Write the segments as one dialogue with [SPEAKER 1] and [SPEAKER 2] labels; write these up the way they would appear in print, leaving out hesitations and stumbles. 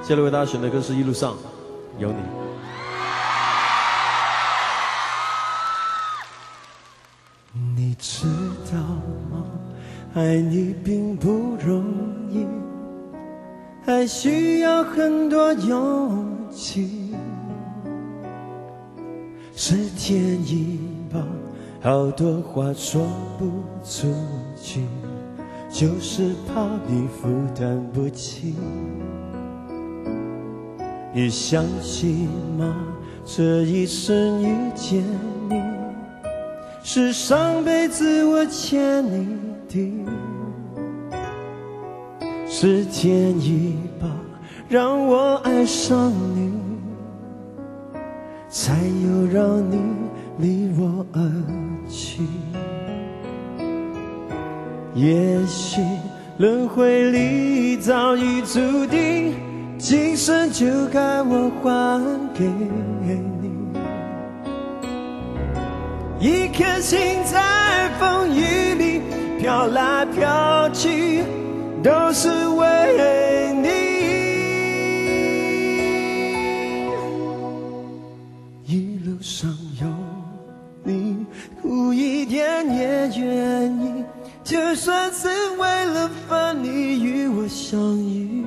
[SPEAKER 1] 接下来为大家选的歌是《一路上有你》。
[SPEAKER 2] 你知道吗？爱你并不容易，还需要很多勇气。是天意吧，好多话说不出去，就是怕你负担不起。你相信吗？这一生遇见你，是上辈子我欠你的，是天意吧，让我爱上你，才有让你离我而去。也许轮回里早已注定，今生就该我还给你。一颗心在风雨里飘来飘去，都是为你。一路上有你，苦一点也愿意，就算是为了分离与我相遇。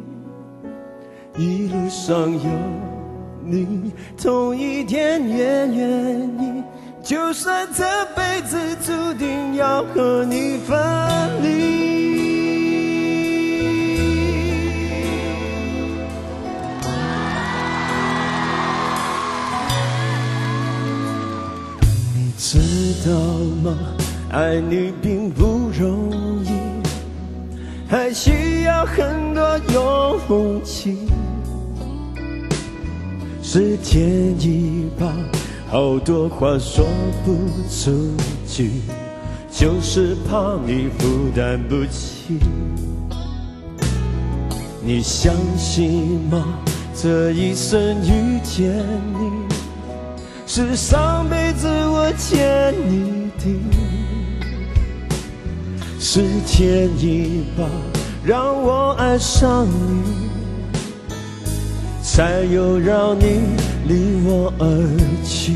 [SPEAKER 2] 一路上有你，痛一点也愿意，就算这辈子注定要和你分离。你知道吗？爱你并不容易，还需要很多勇气。是天意吧，好多话说不出去，就是怕你负担不起。你相信吗？这一生遇见你，是上辈子我欠你的，是天意吧，让我爱上你，才有让你离我而去。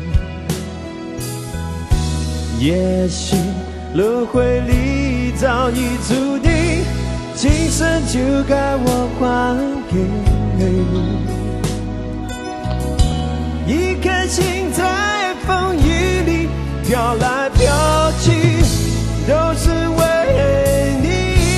[SPEAKER 2] 也许轮回里早已注定，今生就该我还给你。一颗心在风雨里飘来飘去，都是为你。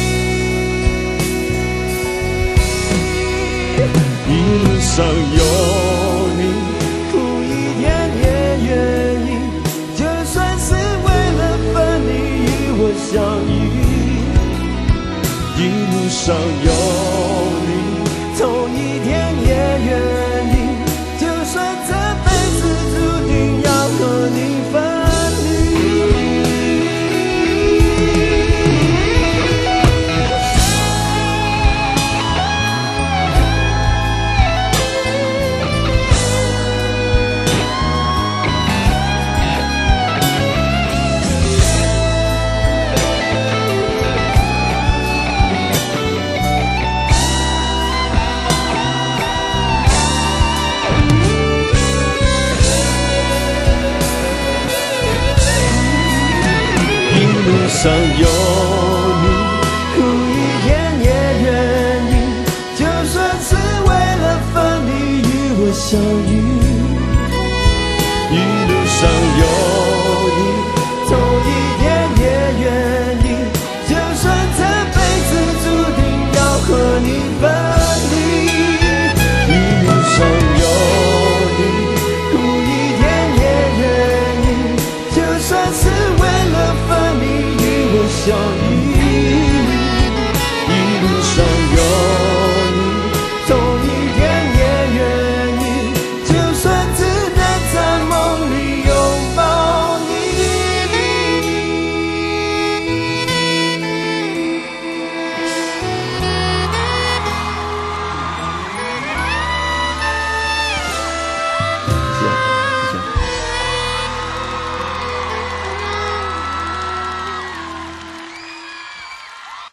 [SPEAKER 2] 一路上有你，苦一点也愿意，就算是为了分离与我相遇。一路上有你，痛一点也愿意，就算这辈子注定要和你分上有你，苦一点也愿意，就算是为了分离与我相遇。一路上有你，痛一点也愿意，就算这辈子注定要和你分离。一路上有你，苦一点也愿意，就算是为了分离相遇。